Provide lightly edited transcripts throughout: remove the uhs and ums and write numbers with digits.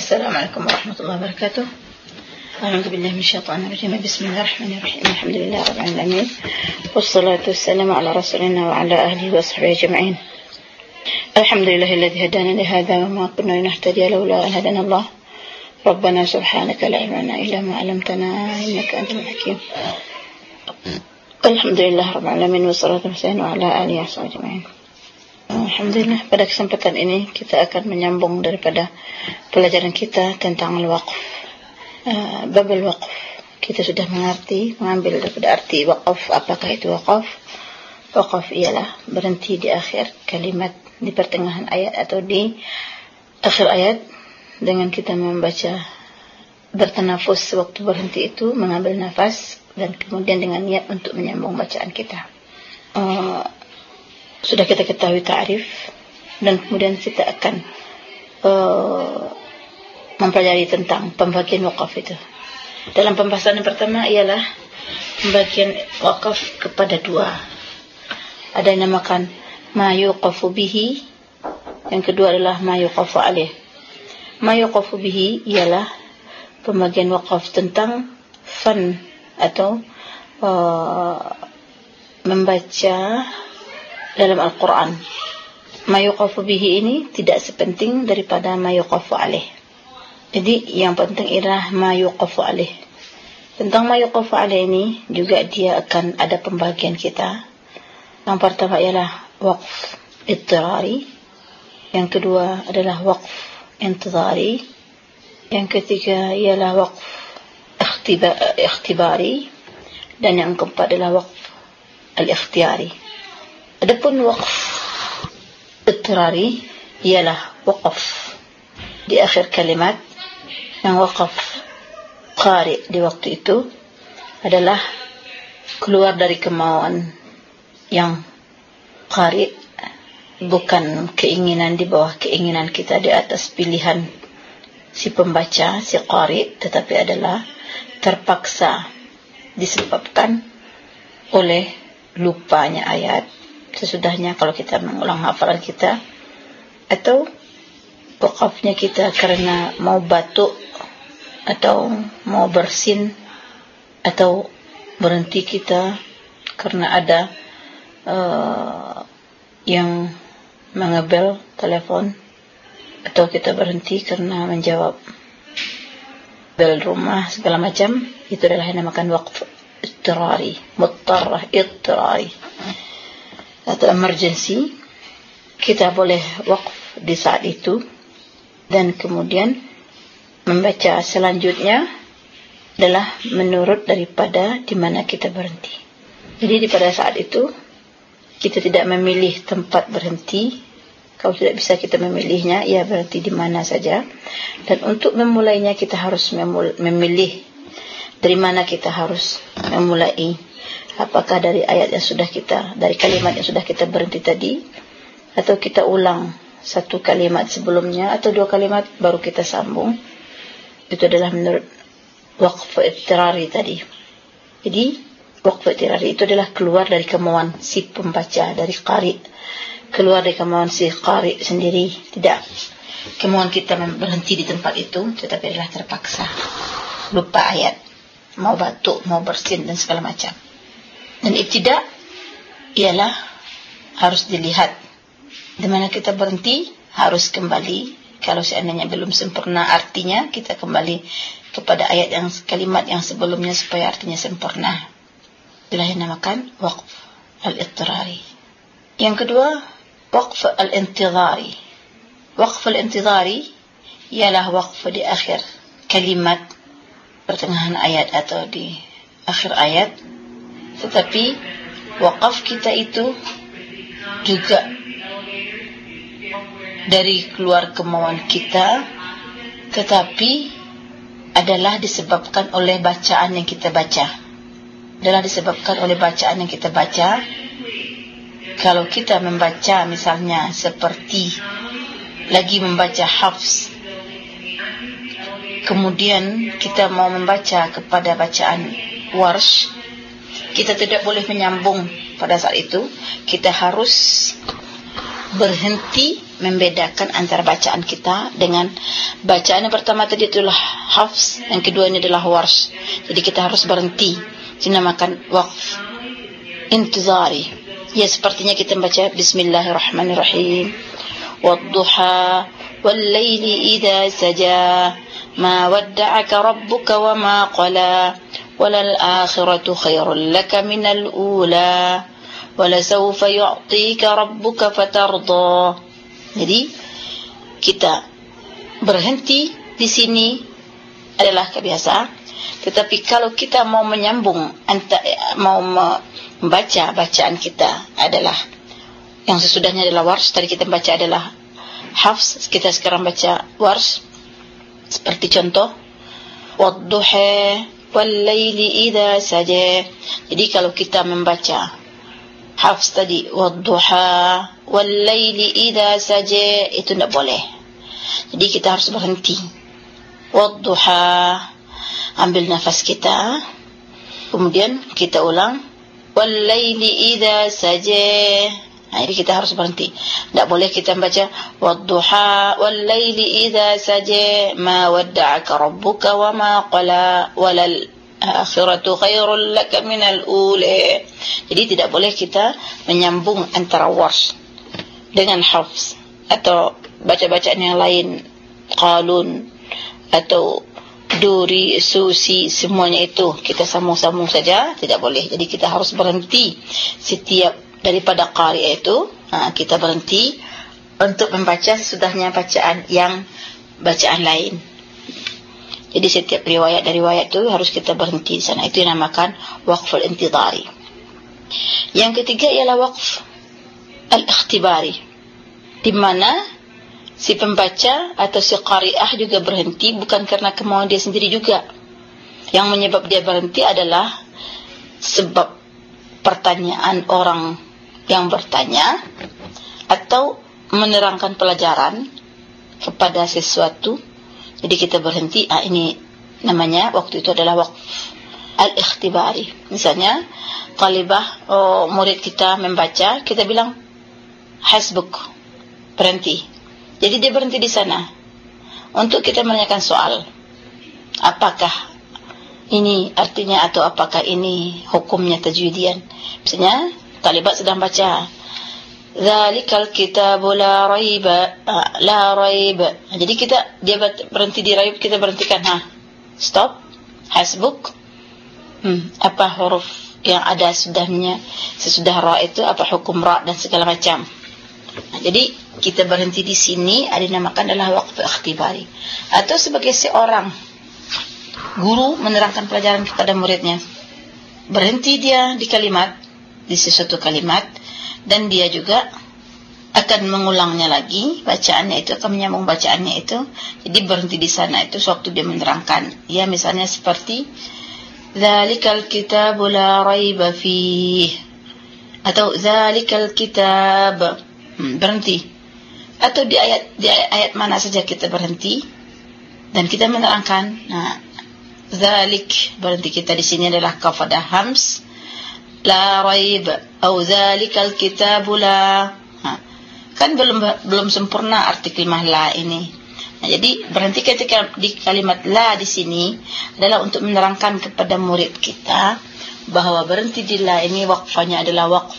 Assalamualaikum warahmatullahi wabarakatuh. A'udzubillahi minasyaitonir rajim. Bismillahirrahmanirrahim. Alhamdulillahirabbil alamin. Wassalatu wassalamu ala rasulina wa ala alihi wa sahbihi ajma'in. Alhamdulillahilladzi hadana li hadza wa ma kunna linahtadiya laula an hadana Allah. Rabbana subhanaka la ilma lana illa ma 'allamtana innaka antal hakim. Alhamdulillahirabbil alamin wassalatu wassalamu ala alihi wa sahbihi ajma'in. Alhamdulillah, pada kesempatan ini kita akan menyambung daripada pelajaran kita tentang al-waqf. Bab al-waqf, kita sudah mengambil daripada arti waqaf. Apakah itu waqaf? Waqaf ialah berhenti di akhir kalimat, di pertengahan ayat atau di akhir ayat, dengan kita membaca bertanafus. Waktu berhenti itu mengambil nafas dan kemudian dengan niat untuk menyambung bacaan kita. Sudah kita ketahui ta'rif, dan kemudian kita akan mempelajari tentang pembagian wakaf itu. Dalam pembahasan yang pertama ialah pembagian wakaf kepada dua. Ada yang dinamakan ma yuqafu bihi, yang kedua adalah ma yuqafu alaih. Ma yuqafu bihi ialah pembagian wakaf tentang fan atau membaca dalam Al-Quran. Ma yuqafu bihi ini tidak sepenting daripada ma yuqafu alaih. Jadi yang penting ialah ma yuqafu alaih. Tentang ma yuqafu alaih ini juga dia akan ada pembagian kita. Yang pertama ialah waqf ittirari, yang kedua adalah waqf intidhari, yang ketiga ialah waqf ikhtibari, dan yang keempat adalah waqf al-ikhtiyari. Adapun waqf ittirari ialah waqaf di akhir kalimat. Yang waqaf qari di waktu itu adalah keluar dari kemauan yang qari, bukan keinginan di bawah keinginan kita, di atas pilihan si pembaca, si qari, tetapi adalah terpaksa disebabkan oleh lupanya ayat sesudahnya kalau kita mengulang hafalan kita, atau waqafnya kita karena mau batuk atau mau bersin, atau berhenti kita karena ada yang mengebel telepon, atau kita berhenti karena menjawab bel rumah segala macam. Itu adalah yang dinamakan waqf ittirari, muttarrah ittirari atau emergency. Kita boleh waqf di saat itu, dan kemudian membaca selanjutnya adalah menurut daripada di mana kita berhenti. Jadi pada saat itu kita tidak memilih tempat berhenti. Kalau tidak bisa kita memilihnya, ya berhenti di mana saja. Dan untuk memulainya kita harus memilih dari mana kita harus memulai. Apakah dari ayat yang sudah kita, dari kalimat yang sudah kita berhenti tadi, atau kita ulang satu kalimat sebelumnya, atau dua kalimat baru kita sambung. Itu adalah menurut waqf ittirari tadi. Jadi waqf ittirari itu adalah keluar dari kemauan si pembaca, dari qari, keluar dari kemauan si qari sendiri. Tidak kemauan kita berhenti di tempat itu, tetapi adalah terpaksa, lupa ayat, mau batuk, mau bersin dan segala macam. Dan ibtida ialah harus dilihat di mana kita berhenti, harus kembali. Kalau seandainya belum sempurna artinya, kita kembali kepada ayat yang kalimat yang sebelumnya supaya artinya sempurna. Itulah yang dinamakan waqf al-ittirari. Yang kedua, waqf al-intidhari. Waqf al-intidhari ialah waqf di akhir kalimat, pertengahan ayat atau di akhir ayat. Tetapi waqaf kita itu juga dari keluar kemauan kita, tetapi adalah disebabkan oleh bacaan yang kita baca. Adalah disebabkan oleh bacaan yang kita baca. Kalau kita membaca misalnya seperti lagi membaca Hafs, kemudian kita mau membaca kepada bacaan Warsh, kita tidak boleh menyambung pada saat itu. Kita harus berhenti membedakan antara bacaan kita dengan bacaan yang pertama tadi itulah hafs, yang kedua ini adalah warsh. Jadi kita harus berhenti, dinamakan waqf intizari. Ya, sepertinya kita membaca bismillahirrahmanirrahim, wadduha wallaili idza saja ma wadda'aka rabbuka wama qala walal akhiratu khairul laka minal ula walasawfa yu'tika rabbuka fatarda. Jadi kita berhenti di sini adalah kebiasaan. Tetapi kalau kita mau menyambung, mau membaca bacaan kita adalah yang sesudahnya adalah warsh. Tadi kita baca adalah hafs, kita sekarang baca warsh. Seperti contoh wadduha wallaili idza saja. Jadi kalau kita membaca hafs tadi wadduha wallaili idza saja, itu tidak boleh. Jadi kita harus berhenti. Wadduha, ambil nafas kita, kemudian kita ulang wallaili idza saja. Jadi kita harus berhenti. Tidak boleh kita membaca wadduha wallaili idza saja ma wadda'aka rabbuka wama qala walal akhiratu khairul laka minal ula. Jadi tidak boleh kita menyambung antara warsh dengan hafs atau baca-bacaan yang lain, qalun atau duri, susi, semuanya itu kita sambung-sambung saja, tidak boleh. Jadi kita harus berhenti setiap daripada qari itu, kita berhenti untuk membaca sesudahnya bacaan yang bacaan lain. Jadi setiap riwayat dari riwayat itu harus kita berhenti di sana. Itu yang dinamakan waqful intidhari. Yang ketiga ialah waqf al-ikhtibari, di mana si pembaca atau si qari'ah juga berhenti bukan karena kemauan dia sendiri juga. Yang menyebab dia berhenti adalah sebab pertanyaan orang yang bertanya atau menerangkan pelajaran kepada sesuatu. Jadi kita berhenti. Ini namanya waktu itu adalah waqf al-ikhtibari. Misalnya talibah, murid kita membaca, kita bilang hasbuk, berhenti. Jadi dia berhenti di sana untuk kita menanyakan soal, apakah ini artinya atau apakah ini hukumnya tajwidian. Misalnya talibat sedang baca zalikal kitabu la raiba, la raiba. Jadi dia berhenti di raib, kita berhentikan, stop, hasbuk. Apa huruf yang ada sudahnya, sesudah ra itu apa hukum ra dan segala macam. Jadi kita berhenti di sini dinamakan adalah waqf ikhtibari. Atau sebagai seorang guru menerangkan pelajaran kepada muridnya, berhenti dia di kalimat, di sesuatu kalimat, dan dia juga akan mengulangnya lagi, bacaannya itu akan menyambung bacaannya itu. Jadi berhenti di sana itu sewaktu dia menerangkan. Ya, misalnya seperti zalikal kitabu la raiba fih, atau zalikal kitab, berhenti. Atau di ayat mana saja kita berhenti dan kita menerangkan. Zalik, berhenti kita di sini adalah qaf pada hams, la raib atau zalikal kitabu la. Kan belum sempurna arti kalimah la ini. Jadi berhenti ketika di kalimat la di sini adalah untuk menerangkan kepada murid kita bahwa berhenti di la ini waqfanya adalah waqf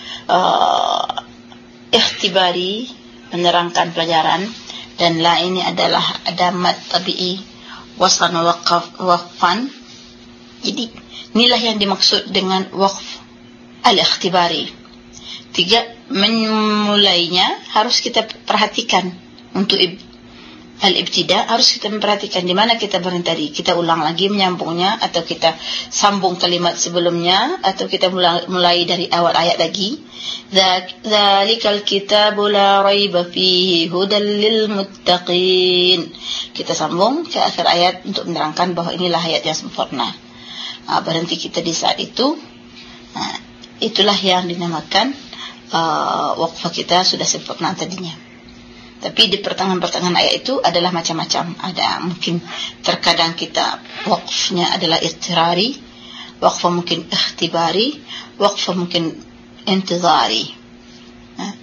ikhtibari, menerangkan pelajaran, dan la ini adalah adamat tabi'i waslan waqfan. Jadi inilah yang dimaksud dengan waqf al-ikhtibari. 3, memulainya harus kita perhatikan. Untuk al-ibtida harus kita memperhatikan di mana kita berhenti tadi. Kita ulang lagi menyambungnya, atau kita sambung kalimat sebelumnya, atau kita mulai dari awal ayat lagi. Dzalikal kitabu la raiba fihi hudal lil muttaqin. Kita sambung ke akhir ayat untuk menerangkan bahwa inilah ayat yang sempurna. Berhenti kita di saat itu. Itulah yang dinamakan waqfah kita sudah sempurna tadinya. Tapi di pertengahan ayat itu adalah macam-macam. Ada mungkin terkadang kita waqfnya adalah ittirari, waqfah mungkin ikhtibari, waqfah mungkin intizari.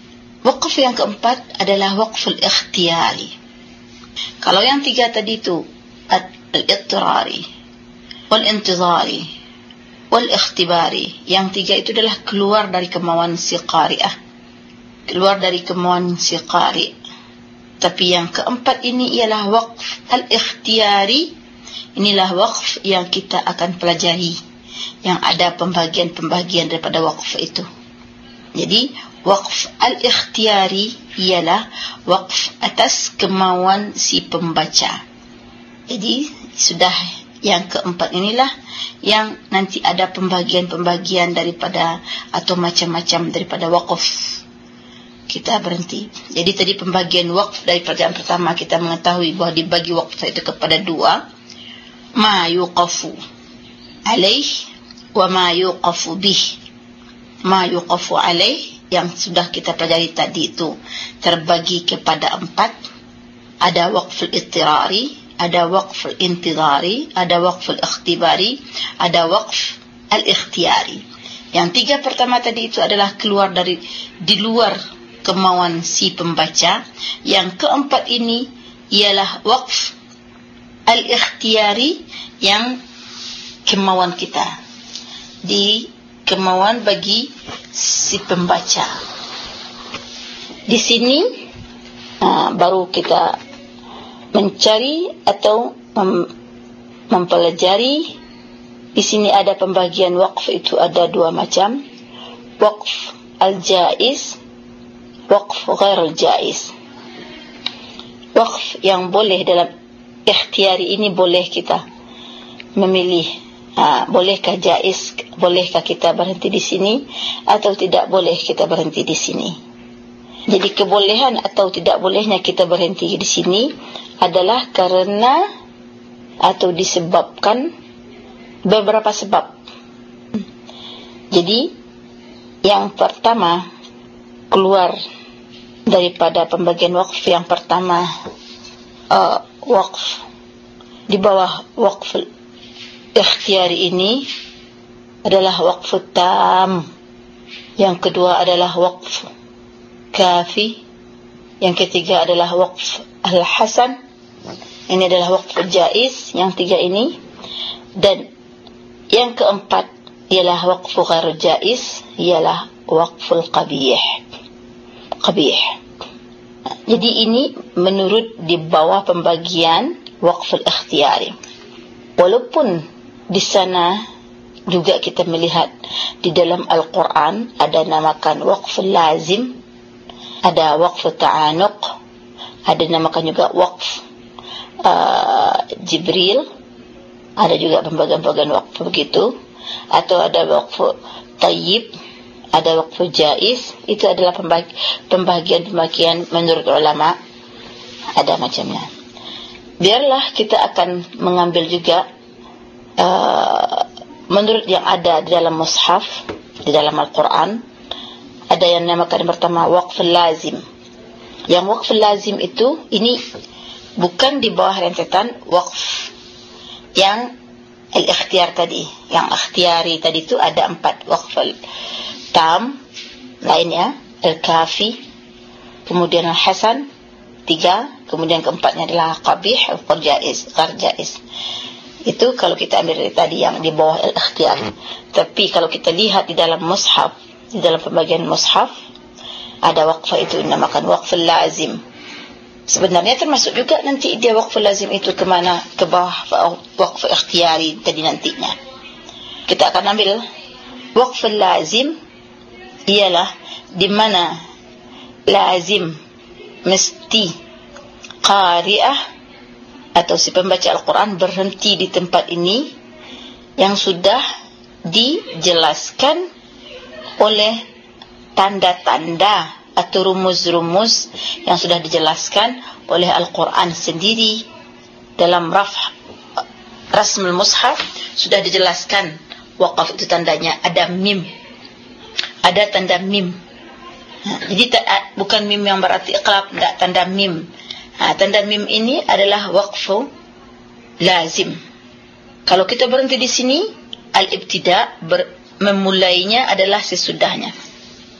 Waqf yang keempat adalah waqful ikhtiyari. Kalau yang tiga tadi itu al-ittirari, wal-intizari, wal-ikhtibari, yang tiga itu adalah keluar dari kemauan si qari'ah, keluar dari kemauan si qari'. Tapi yang keempat ini ialah waqf al-ikhtiyari. Inilah waqf yang kita akan pelajari, yang ada pembagian-pembagian daripada waqf itu. Jadi waqf al-ikhtiyari ialah waqf atas kemauan si pembaca. Jadi sudah yang keempat inilah yang nanti ada pembagian-pembagian daripada atau macam-macam daripada waqf. Kita berhenti. Jadi tadi pembagian waqf dari pelajaran pertama kita mengetahui bahawa dibagi waqf itu kepada dua, ma yuqafu alaih wa ma yuqafu bih. Ma yuqafu alaih yang sudah kita pelajari tadi itu terbagi kepada empat. Ada waqful ittirari, ada waqful intizari, ada waqful ikhtibari, ada waqf al-ikhtiyari. Yang tiga pertama tadi itu adalah keluar dari di luar kemauan si pembaca. Yang keempat ini ialah waqf al-ikhtiyari, yang kemauan kita, di kemauan bagi si pembaca. Di sini baru kita mencari atau mempelajari. Di sini ada pembagian waqf itu ada dua macam, waqf al-jaiz, waqf ghair al-jaiz. Waqf yang boleh dalam ikhtiyari ini boleh kita memilih, bolehkah jaiz, bolehkah kita berhenti di sini atau tidak boleh kita berhenti di sini. Jadi kebolehan atau tidak bolehnya kita berhenti di sini adalah karena atau disebabkan beberapa sebab. Jadi yang pertama, keluar daripada pembagian waqf yang pertama, waqf di bawah waqf ikhtiyari ini adalah waqf tam. Yang kedua adalah waqf kafi. Yang ketiga adalah waqf al-hasan. Ini adalah waqf jaiz, yang tiga ini. Dan yang keempat ialah waqf ghair jaiz, ialah waqful qabih. Qabih. Jadi ini menurut di bawah pembagian waqful ikhtiyari. Walaupun di sana juga kita melihat di dalam Al-Quran ada namakan waqful lazim, ada waqful ta'anuq, ada namakan juga waqf Jibril, ada juga pembagian-pembagian waqf begitu, atau ada waqf tayyib, ada waqf jaiz. Itu adalah pembagian-pembagian menurut ulama, ada macamnya. Biarlah kita akan mengambil juga menurut yang ada di dalam mushaf, di dalam Al-Quran. Ada yang namakan pertama waqful lazim. Yang waqful lazim itu, ini bukan di bawah rentetan waqf yang al-ikhtiyar tadi. Yang ikhtiyari tadi itu ada empat, waqful tam lainnya, al-kafi, kemudian al-hasan, tiga, kemudian keempatnya adalah qabih, waqful jaiz, ghair jaiz. Itu kalau kita ambil dari tadi yang di bawah al-ikhtiyar. Tapi kalau kita lihat di dalam mushaf, di dalam pembagian mushaf, ada waqf itu dinamakan waqful lazim. Sebenarnya termasuk juga nanti dia waqful lazim itu ke mana? Ke bawah waqf ikhtiyari tadi nantinya. Kita akan ambil waqful lazim, ialah di mana lazim mesti qari'ah atau si pembaca Al-Quran berhenti di tempat ini yang sudah dijelaskan oleh tanda-tanda atau rumus-rumus yang sudah dijelaskan oleh Al-Quran sendiri. Dalam rasmul mushaf sudah dijelaskan waqaf itu tandanya ada mim, ada tanda mim. Jadi bukan mim yang berarti iqlab, tidak, tanda mim. Tanda mim ini adalah waqfu lazim. Kalau kita berhenti di sini, al-ibtida memulainya adalah sesudahnya.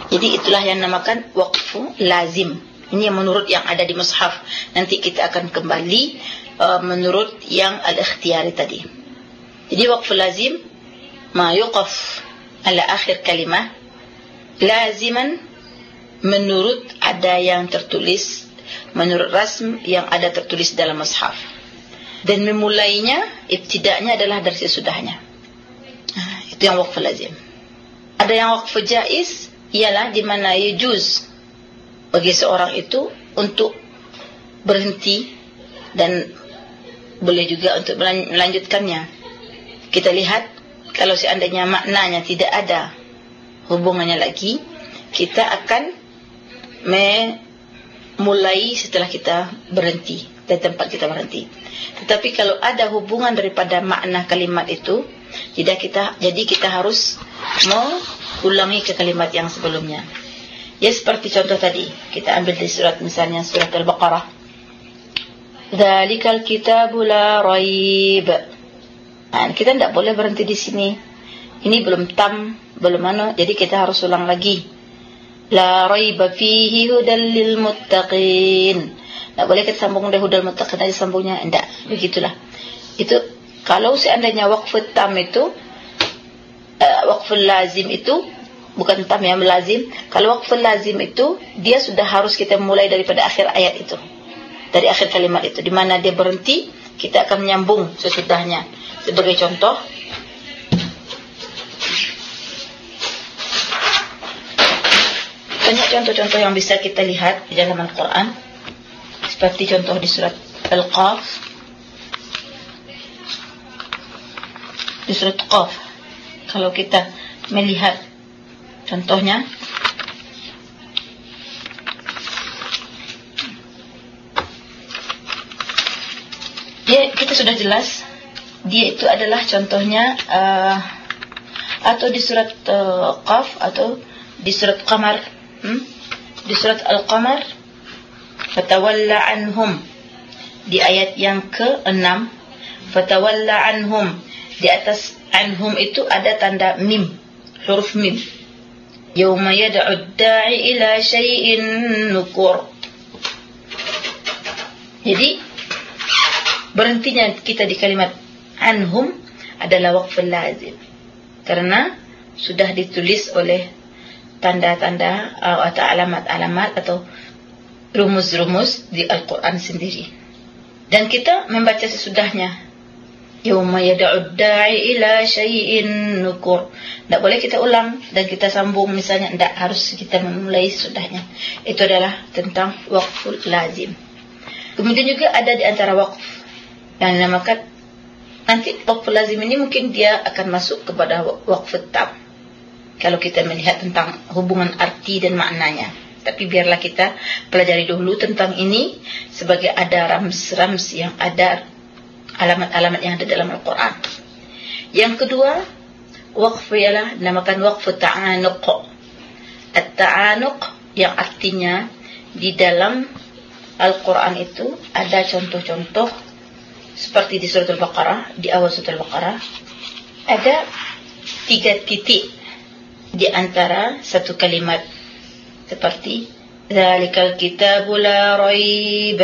Jadi itulah yang namakan waqfu lazim. Ini yang menurut yang ada di mushaf. Nanti kita akan kembali menurut yang al-ikhtiyari tadi. Jadi waqfu lazim ma yuqaf ala akhir kalimah laziman menurut ada yang tertulis, menurut rasm yang ada tertulis dalam mushaf. Dan memulainya, ibtida'nya adalah dari sesudahnya. Itu yang waqfu lazim. Ada yang waqfu jaiz, ialah di mana yujuz bagi seorang itu untuk berhenti dan boleh juga untuk melanjutkannya. Kita lihat kalau seandainya maknanya tidak ada hubungannya lagi, kita akan memulai setelah kita berhenti dari tempat kita berhenti. Tetapi kalau ada hubungan daripada makna kalimat itu, jadi kita harus mengulangi ke kalimat yang sebelumnya. Ya, seperti contoh tadi, kita ambil dari surat, misalnya surat Al-Baqarah. Dzalikal kitabu la raib. Kita tidak boleh berhenti di sini. Ini belum tam, belum mana, jadi kita harus ulang lagi. La raiba fihi hudal lil muttaqin. Tak boleh kita sambung dari hudal muttaqin aja sambungnya, enggak, begitulah. Itu kalau seandainya waqfu tam itu, waqfu lazim itu bukan tam yang lazim. Kalau waqfu lazim itu, dia sudah harus kita mulai daripada akhir ayat itu, dari akhir kalimat itu, di mana dia berhenti, kita akan menyambung sesudahnya. Sebagai contoh, banyak contoh-contoh yang bisa kita lihat di dalam Al-Quran. Seperti contoh di surat Al-Qaf. Di surat Qaf, kalau kita melihat contohnya, kita sudah jelas, dia itu adalah contohnya atau di surat Qaf atau di surat Qamar. Di surat Al-Qamar, fatawalla anhum, di ayat yang ke-6, fatawalla anhum, di atas anhum itu ada tanda mim, huruf mim. Yawma yad'u ad-da'i ila syai'in nukur. Jadi berhentinya kita di kalimat anhum adalah waqful lazim, karena sudah ditulis oleh tanda-tanda atau alamat-alamat atau rumus-rumus di Al-Quran sendiri. Dan kita membaca sesudahnya. Yawma yad'u ad-da'i ila syai'in nukur. Tak boleh kita ulang dan kita sambung misalnya, tidak, harus kita memulai sesudahnya. Itu adalah tentang waqful lazim. Kemudian juga ada di antara waqf yang dinamakan, nanti waqful lazim ini mungkin dia akan masuk kepada waqfut tam kalau kita melihat tentang hubungan arti dan maknanya. Tapi biarlah kita pelajari dulu tentang ini sebagai ada rams-rams yang ada, alamat-alamat yang ada dalam Al-Quran. Yang kedua, waqf ialah dinamakan waqfu ta'anuq. At-ta'anuq yang artinya di dalam Al-Quran itu ada contoh-contoh seperti di surat Al-Baqarah, di awal surat Al-Baqarah ada 3 titik di antara satu kalimat, seperti dzalikal kitabu la raib.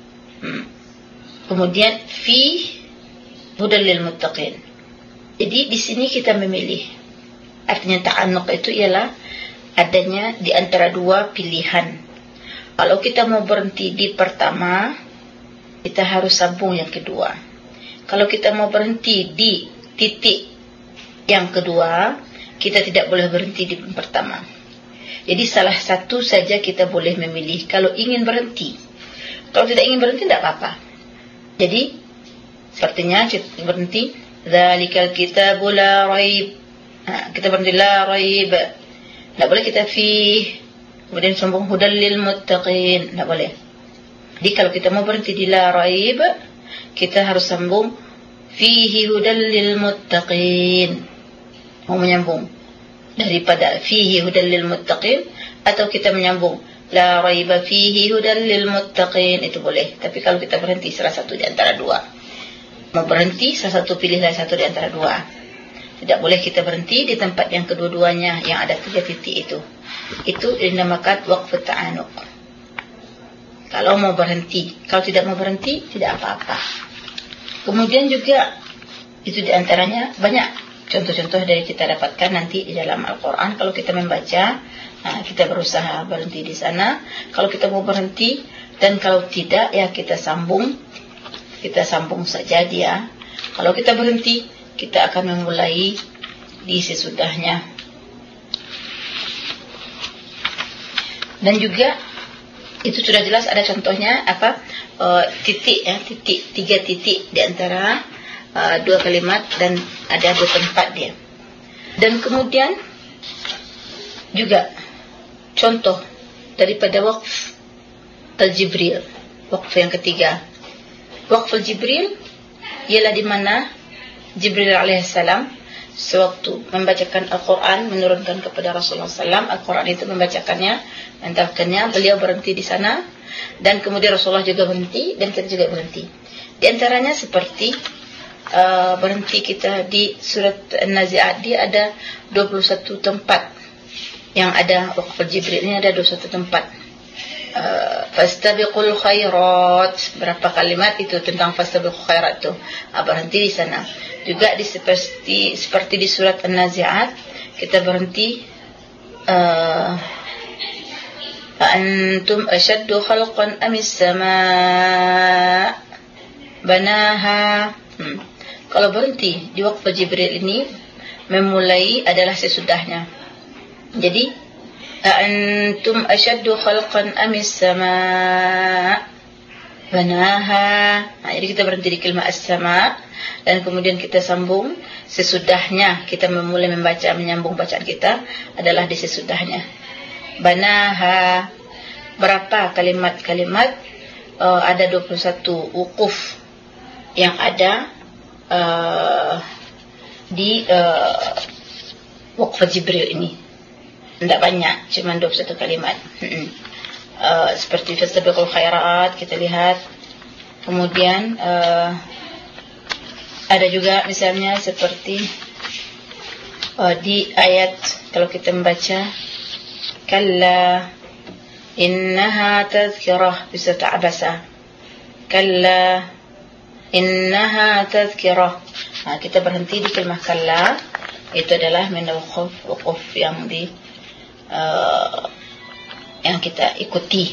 Kemudian fi hudal lil muttaqin. Jadi di sini kita memilih. Artinya ta'annuq itu ialah adanya di antara dua pilihan. Kalau kita mau berhenti di pertama, kita harus sambung yang kedua. Kalau kita mau berhenti di titik yang kedua, kita tidak boleh berhenti di pertama. Jadi salah satu saja kita boleh memilih kalau ingin berhenti. Kalau tidak ingin berhenti, tidak apa-apa. Jadi sepertinya kita berhenti, dzalikal kitabu la raib. Kita berhenti la raib. Tidak boleh kita fi, kemudian sambung hudal lil muttaqin, tidak boleh. Jadi kalau kita mau berhenti di la raib, kita harus sambung fihi hudal lil muttaqin. Mau menyambung daripada fihi hudal lil muttaqin, atau kita menyambung la raiba fihi hudal lil muttaqin, itu boleh. Tapi kalau kita berhenti salah satu di antara dua, mau berhenti salah satu, pilihlah satu di antara dua. Tidak boleh kita berhenti di tempat yang kedua-duanya yang ada 3 titik itu. itu dinamakan waqf ta'anuq. Kalau mau berhenti, kalau tidak mau berhenti tidak apa-apa. Kemudian juga itu diantaranya banyak contoh-contoh dari kita dapatkan nanti di dalam Al-Quran. Kalau kita membaca, kita berusaha berhenti di sana. Kalau kita mau berhenti, dan kalau tidak ya kita sambung saja dia. Kalau kita berhenti, kita akan memulai di sesudahnya. Dan juga itu sudah jelas ada contohnya titik ya, tiga titik di antara dua kalimat, dan ada dua tempat dia. Dan kemudian juga contoh daripada waqf al-Jibril, waqf yang ketiga. Waqf al-Jibril ialah di mana Jibril alaihissalam sewaktu membacakan Al-Quran, menurunkan kepada Rasulullah SAW Al-Quran itu, membacakannya, mentafsirkannya, beliau berhenti di sana, dan kemudian Rasulullah juga berhenti, dan kita juga berhenti. Di antaranya seperti berhenti kita di surat An-Nazi'at, dia ada 21 tempat yang ada waqf Jibril ini, ada 21 tempat. Fastabiqul khairat, berapa kalimat itu tentang fastabiqul khairat itu, berhenti di sana. Juga seperti di surat An-Nazi'at kita berhenti antum ashaddu khalqan amis sama' banaha. Kalau berhenti di waqf Jibril ini, memulai adalah sesudahnya. Jadi antum ashaddu khalqan amis sama' banaha. Jadi kita berhenti di kalimat as-sama', dan kemudian kita sambung sesudahnya. Kita memulai membaca, menyambung bacaan kita adalah di sesudahnya. Banaha, berapa kalimat-kalimat? Ada 21 wukuf yang ada di waqf Jibril ini. Tidak banyak, cuma 21 kalimat. Seperti fastabiqul khairat kita lihat. Kemudian ada juga misalnya seperti di ayat, kalau kita membaca kalla innaha tadhkirah bisa ta'basa, kalla innaha tadhkirah. Kita berhenti di kalimat kalla, itu adalah min waquf yang yang kita ikuti.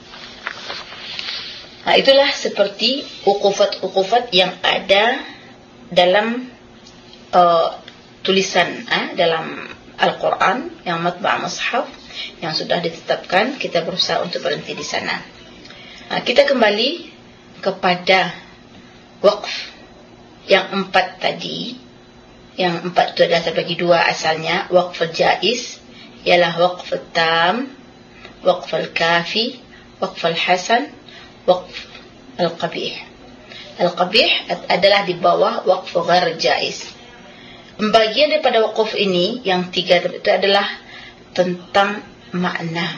Itulah seperti ukufat yang ada dalam tulisan dalam Al-Quran yang matba' mushaf yang sudah ditetapkan. Kita berusaha untuk berhenti di sana. Kita kembali kepada waqf yang 4 tadi. Yang 4 itu adalah terbagi 2 asalnya. Waqf al-jaiz ialah waqf al-tam, waqf al-kafi, waqf al-hasan, waqf al-qabih. Al-qabih adalah di bawah waqf ghair jaiz. Bagian daripada waqf ini yang 3 itu adalah tentang makna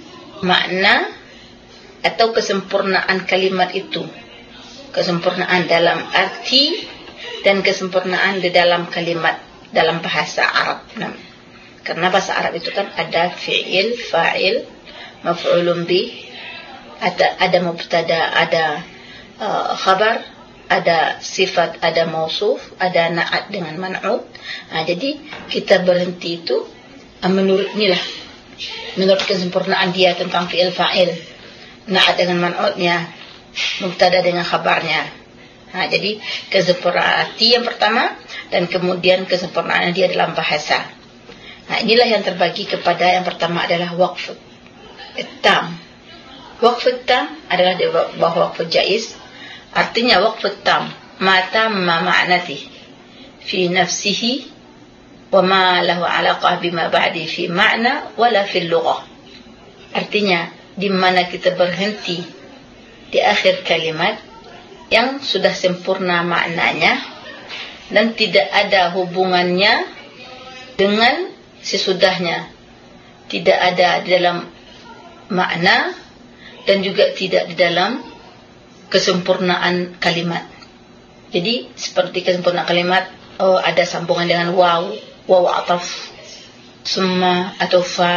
atau kesempurnaan kalimat itu, kesempurnaan dalam arti dan kesempurnaan di dalam kalimat dalam bahasa Arab. Karena bahasa Arab itu kan ada fi'il, fa'il, maf'ulun bih, ada mubtada, ada khabar, ada sifat, ada mausuf, ada na'at dengan man'ut. Jadi kita berhenti itu menurut inilah, menurut kesempurnaan dia tentang fi'il fa'il, na'at dengan man'utnya, mubtada dengan khabarnya. Jadi kesempurnaan arti yang pertama, dan kemudian kesempurnaan dia dalam bahasa. Inilah yang terbagi kepada yang pertama adalah waqf tam. Waqf tam adalah di bawah waqf jaiz. Artinya waqf tam ma tamma ma'nati fi nafsihi wa ma lahu alaqah bima ba'di fi ma'na wala fi lughah. Artinya di mana kita berhenti di akhir kalimat yang sudah sempurna maknanya dan tidak ada hubungannya dengan sesudahnya, tidak ada di dalam makna dan juga tidak di dalam kesempurnaan kalimat. Jadi seperti kesempurnaan kalimat, ada sambungan dengan waw ataf, summa atau fa,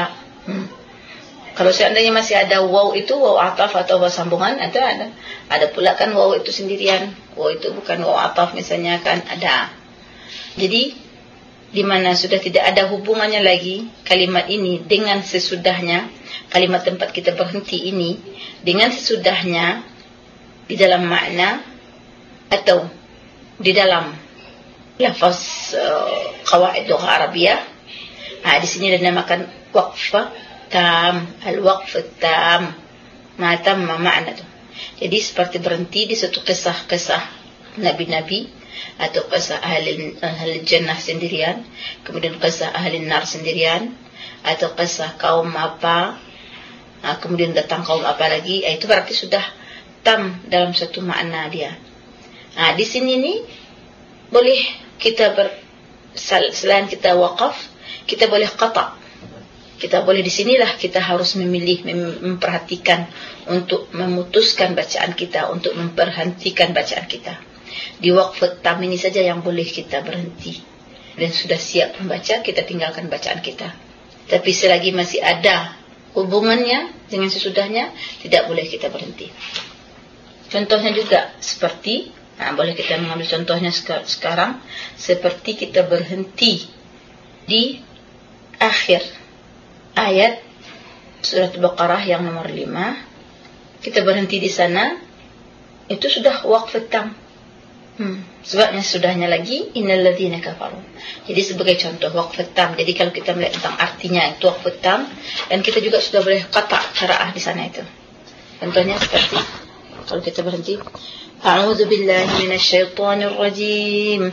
Kalau seandainya masih ada waw itu, waw ataf atau waw sambungan, ada pula kan waw itu sendirian. Waw itu bukan waw ataf misalnya kan, ada. Jadi di mana sudah tidak ada hubungannya lagi kalimat ini dengan sesudahnya, kalimat tempat kita berhenti ini dengan sesudahnya di dalam makna atau di dalam lafaz qawaid lughah Arabiyah. Di sini dinamakan waqf tam, al-waqf tam, ma tamma makna tu. Jadi seperti berhenti di satu kisah-kisah nabi-nabi atau kisah ahli jannah sendirian, kemudian kisah ahli nar sendirian, atau kisah kaum apa, kemudian datang kaum apa lagi. Itu berarti sudah tam dalam satu makna dia. Di sini ni boleh kita selain kita waqaf, kita boleh qata'. Kita boleh di sinilah kita harus memilih, memperhatikan untuk memutuskan bacaan kita, untuk memberhentikan bacaan kita. Di waqf tam ini saja yang boleh kita berhenti. Dan sudah siap membaca, kita tinggalkan bacaan kita. Tapi selagi masih ada hubungannya dengan sesudahnya, tidak boleh kita berhenti. Contohnya juga seperti, boleh kita mengambil contohnya sekarang, seperti kita berhenti di akhir ayat surat Baqarah yang nomor 5, kita berhenti di sana, itu sudah waqf tam. Sebabnya sudahnya lagi innal ladzina kafaru. Jadi sebagai contoh waqf tam. Jadi kalau kita melihat tentang artinya itu waqf tam, dan kita juga sudah boleh qata' qiraah di sana itu. Contohnya seperti kalau kita berhenti, a'udzu billahi minasyaitonir rajim.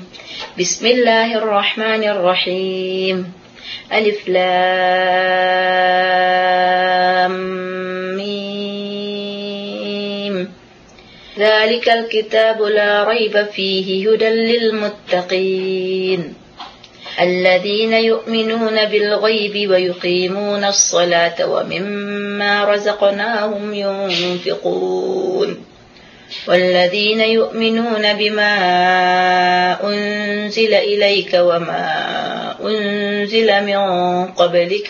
Bismillahirrahmanirrahim. Alif lam mim. Dzalikal kitabu la raiba fihi hudan lil muttaqin. Alladzina yu'minuna bil ghaibi wa yuqimuna as-salata wa mimma razaqnahum yunfiqun. والذين يؤمنون بما أنزل إليك وما أنزل من قبلك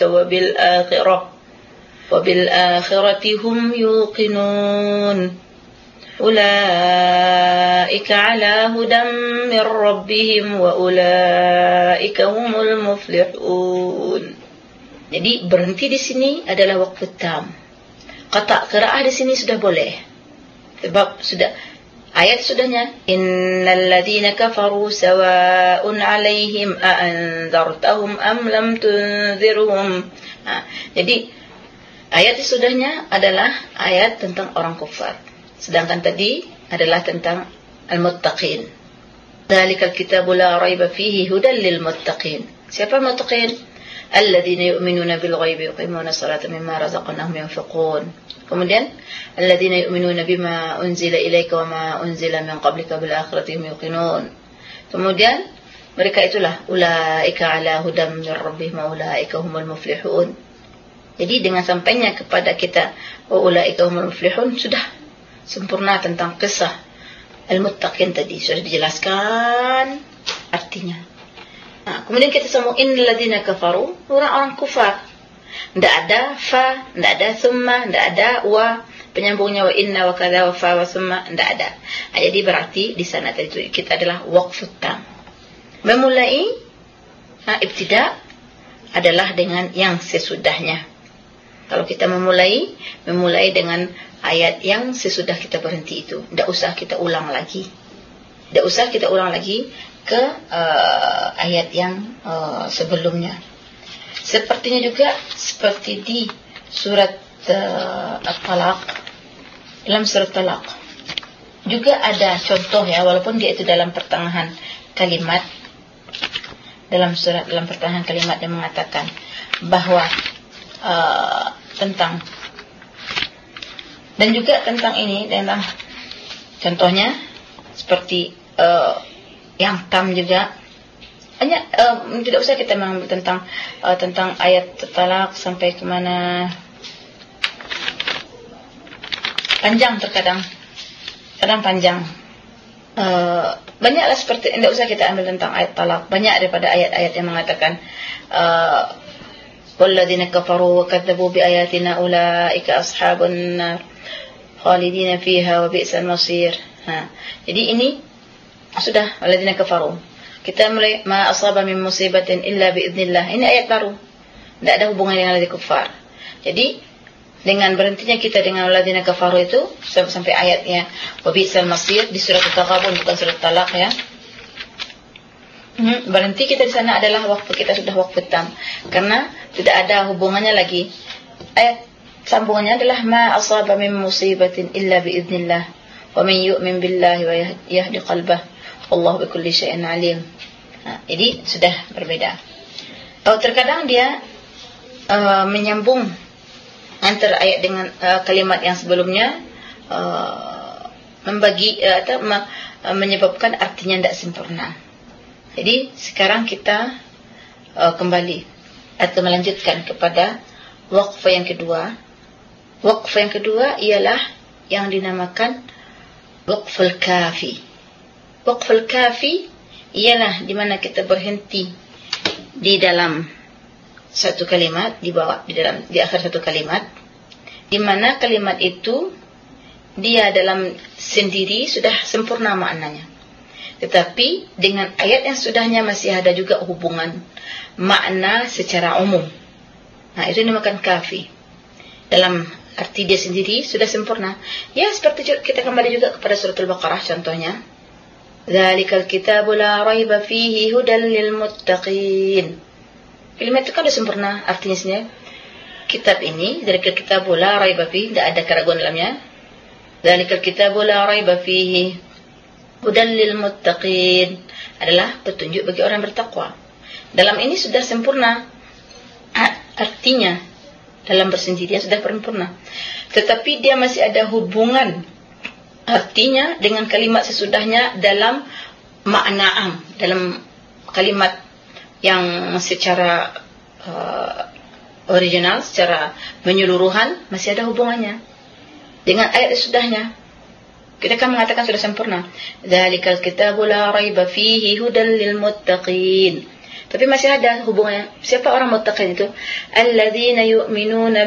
وبالآخرة هم يوقنون أولئك على هدى من ربهم وأولئك هم المفلحون. Jadi berhenti di sini adalah waqf tam. Qata' qiraah di sini sudah boleh. Sebab sudah ayat sudahnya innal ladzina kafaru sawa'un 'alaihim a anzartahum am lam tunzirhum. Jadi ayat sudahnya adalah ayat tentang orang kafir, sedangkan tadi adalah tentang al-muttaqin. Dzalikal kitabu la raiba fihi hudan lil muttaqin. Siapa muttaqin? Alladzina yu'minuna bil ghaibi wa yuqimuna as-salata mimma razaqnahum yunfiqun. Kemudian alladzina yu'minuna bima unzila ilaika wa ma unzila min qablika bil akhirati hum yuqinun. Kemudian mereka itulah ulaika ala hudam min rabbihim wa ulaika humul muflihun. Jadi dengan sampainya kepada kita wa ulaika humul muflihun, sudah sempurna tentang kisah al-muttaqin tadi, sudah dijelaskan artinya. Kemudian kita semua innal ladzina kafaru, orang kufar. Tidak ada fa, tidak ada thumma, tidak ada wa, penyambungnya wa inna wa kadza wa fa wa thumma, tidak ada. Jadi berarti di sana tadi kita adalah waqf tam. Memulai ibtida adalah dengan yang sesudahnya. Kalau kita memulai dengan ayat yang sesudah kita berhenti itu, tidak usah kita ulang lagi. Tidak usah kita ulang lagi ke ayat yang sebelumnya. Sepertinya juga seperti di surat At-Talaq. Dalam surat Talaq juga ada contoh ya, walaupun dia itu dalam pertengahan kalimat. Dalam pertengahan kalimat dia mengatakan bahwa tentang, dan juga tentang ini, tentang contohnya seperti yang tam juga. Hanya tidak usah kita mengambil tentang ayat Talaq sampai ke mana, panjang terkadang panjang. Banyaklah seperti, tidak usah kita ambil tentang ayat Talaq. Banyak daripada ayat-ayat yang mengatakan walladzina kafaru wa kadzabu biayatina ulaika ashabun nar khalidina fiha wa bi'sal masir. Jadi ini sudah walladzina kafaru. Kita mulai ma asaba min musibatin illa biidznillah. Ini ayat baru. Tidak ada hubungan dengan alladzina kafar. Jadi dengan berhentinya kita dengan walladzina kafaru itu sampai ayatnya wa bi'sal masir di surat At-Taghabun, bukan surat Talaq ya. Berhenti kita di sana adalah waktu kita sudah waktu tam, karena tidak ada hubungannya lagi. Ayat sambungannya adalah ma asaba min musibatin illa biidznillah wa man yu'min billahi wa yahdi qalbah wallahu bikulli syai'in alim. Jadi sudah berbeda. Terkadang dia menyambung antara ayat dengan kalimat yang sebelumnya, membagi atau menyebabkan artinya tidak sempurna. Jadi sekarang kita kembali atau melanjutkan kepada waqf yang kedua. Waqf yang kedua ialah yang dinamakan waqful kafi. Waqful kafi ialah di mana kita berhenti di dalam satu kalimat, di akhir satu kalimat, di mana kalimat itu dia dalam sendiri sudah sempurna maknanya. Tetapi dengan ayat yang sudahnya masih ada juga hubungan makna secara umum. Itu dinamakan kafi. Dalam arti dia sendiri sudah sempurna. Ya, seperti kita kembali juga kepada surat Al-Baqarah contohnya. Dzalikal kitabu la raiba fihi hudal lil muttaqin. Kalimat itu kan sudah sempurna artinya sebenarnya. Kitab ini, dzalikal kitabu la raiba fihi, tidak ada keraguan dalamnya. Dzalikal kitabu la raiba fihi hudal lil muttaqin, adalah petunjuk bagi orang bertakwa. Dalam ini sudah sempurna artinya, dalam bersendirian sudah sempurna. Tetapi dia masih ada hubungan artinya dengan kalimat sesudahnya dalam makna am, dalam kalimat yang secara original, secara menyeluruhan masih ada hubungannya dengan ayat sesudahnya. Kita kan mengatakan sudah sempurna. Dzalikal kitabu la raiba fihi hudal lil muttaqin. Tapi masih ada hubungannya. Siapa orang muttaqin itu? Alladzina yu'minuna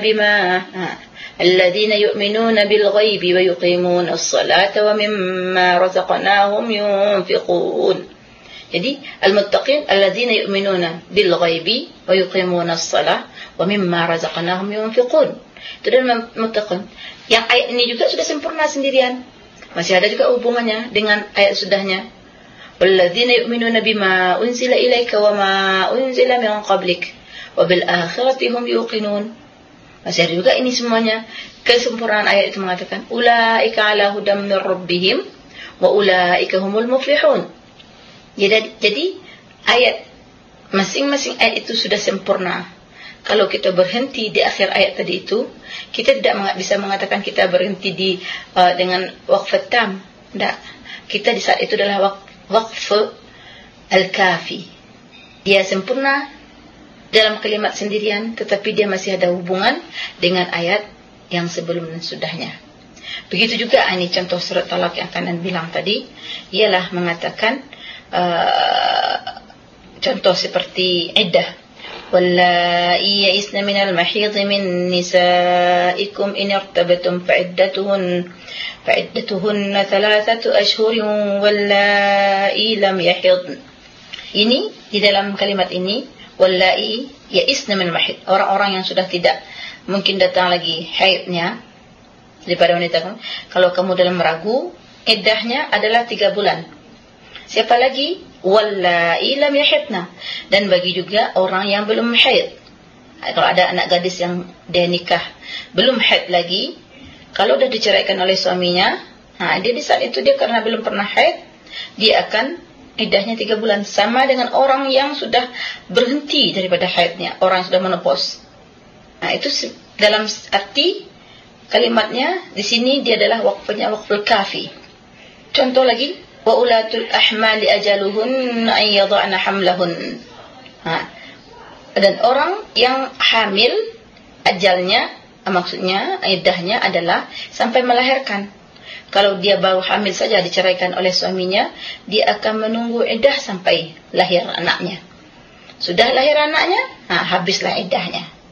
bil ghaibi wa yuqimuna as-salata wa mimma razaqnahum yunfiqun. Jadi al-muttaqin alladzina yu'minuna bil ghaibi wa yuqimuna as-salata wa mimma razaqnahum yunfiqun. Itu adalah muttaqin. Yang ayat ini juga sudah sempurna sendirian. Masih ada juga hubungannya dengan ayat sudahnya. Walladzina yu'minuna bima unzila ilaika wa ma unzila min qablik wa bil akhirati hum yuqinun. Masih ada juga ini semuanya. Kesempurnaan ayat itu mengatakan ulaika ala hudam min rabbihim wa ulaika humul muflihun. Jadi ayat masing-masing ayat itu sudah sempurna. Kalau kita berhenti di akhir ayat tadi itu, kita tidak bisa mengatakan kita berhenti dengan waqf tam. Tidak. Kita di saat itu adalah waqf al-kafi. Dia sempurna dalam kalimat sendirian, tetapi dia masih ada hubungan dengan ayat yang sebelum dan sudahnya. Begitu juga ini contoh surat Talaq yang kanan bilang tadi, ialah mengatakan contoh seperti iddah. واللائي يئسن من المحيض من نسائكم إن ارتبتم فعدتهن 3 أشهر واللائي لم يحضن. Ini di dalam kalimat ini wallai ya'isna min mahid, orang-orang yang sudah tidak mungkin datang lagi haidnya daripada wanita. Kalau kamu dalam ragu, iddahnya adalah 3 bulan. Siapa lagi? Wallai lam yahidna, dan bagi juga orang yang belum haid. Kalau ada anak gadis yang dia nikah belum haid lagi, kalau dah diceraikan oleh suaminya, dia di saat itu dia karena belum pernah haid, dia akan iddahnya 3 bulan, sama dengan orang yang sudah berhenti daripada haidnya, orang yang sudah menopause. Itu dalam arti kalimatnya di sini dia adalah waqfnya waqful kafi. Contoh lagi, wa ulatul ahmali ajaluhun an yadh'ana hamlahun. Dan orang yang hamil ajalnya, maksudnya iddahnya adalah sampai melahirkan. Kalau dia baru hamil saja diceraikan oleh suaminya, dia akan menunggu iddah sampai lahir anaknya. Sudah lahir anaknya, habislah iddahnya.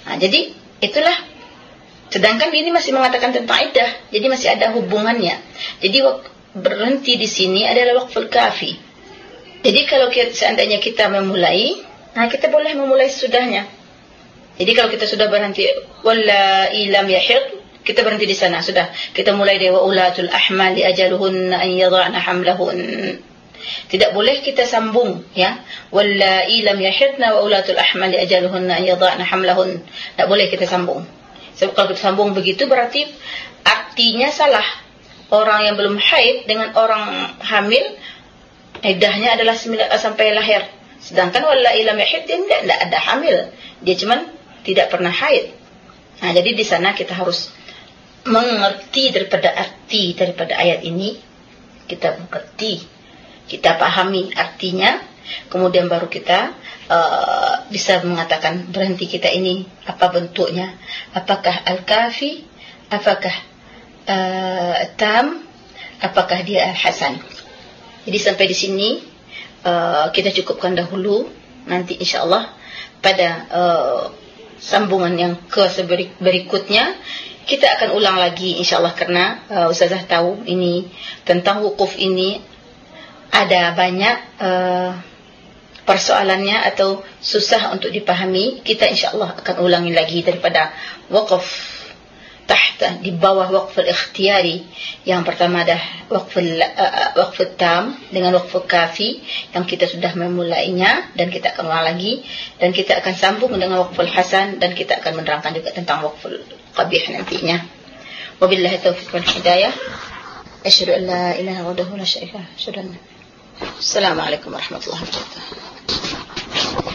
Jadi itulah. Sedangkan ini masih mengatakan tentang iddah, jadi masih ada hubungannya. Jadi berhenti di sini adalah waqful kafi. Jadi kalau seandainya kita memulai, kita boleh memulai sesudahnya. Jadi kalau kita sudah berhenti wallahi lam yahid, kita berhenti di sana sudah. Kita mulai dari wa ulatul ahmali ajaluhunna an yadh'na hamlahun. Tidak boleh kita sambung, ya. Wallahi lam yahidna wa ulatul ahmali ajaluhunna an yadh'na hamlahun. Tak boleh kita sambung. Sebab kalau kita sambung begitu berarti artinya salah. Orang yang belum haid dengan orang hamil iddahnya adalah sampai lahir. Sedangkan wallahi lam yahid dia tidak ada hamil. Dia cuma tidak pernah haid. Jadi di sana kita harus mengerti daripada arti daripada ayat ini. Kita mengerti, kita pahami artinya, kemudian baru kita bisa mengatakan berhenti kita ini apa bentuknya, apakah al-kafi, apakah tam, apakah dia al-hasan. Jadi sampai di sini kita cukupkan dahulu. Nanti insyaallah pada sambungan yang berikutnya kita akan ulang lagi insyaallah, karena Ustazah tahu ini tentang wukuf ini ada banyak persoalannya atau susah untuk dipahami. Kita insyaallah akan ulangi lagi daripada waqf tahta, di bawah waqf al-ikhtiyari. Yang pertama dah waqf tam dengan waqf kafi yang kita sudah memulainya, dan kita akan ulang lagi, dan kita akan sambung dengan waqf al-hasan, dan kita akan menerangkan juga tentang waqf al-qabih nantinya. Wabillahi taufiq wal hidayah. Asyhadu an la ilaha illallah wa la syarika lahu. Assalamualaikum warahmatullahi wabarakatuh.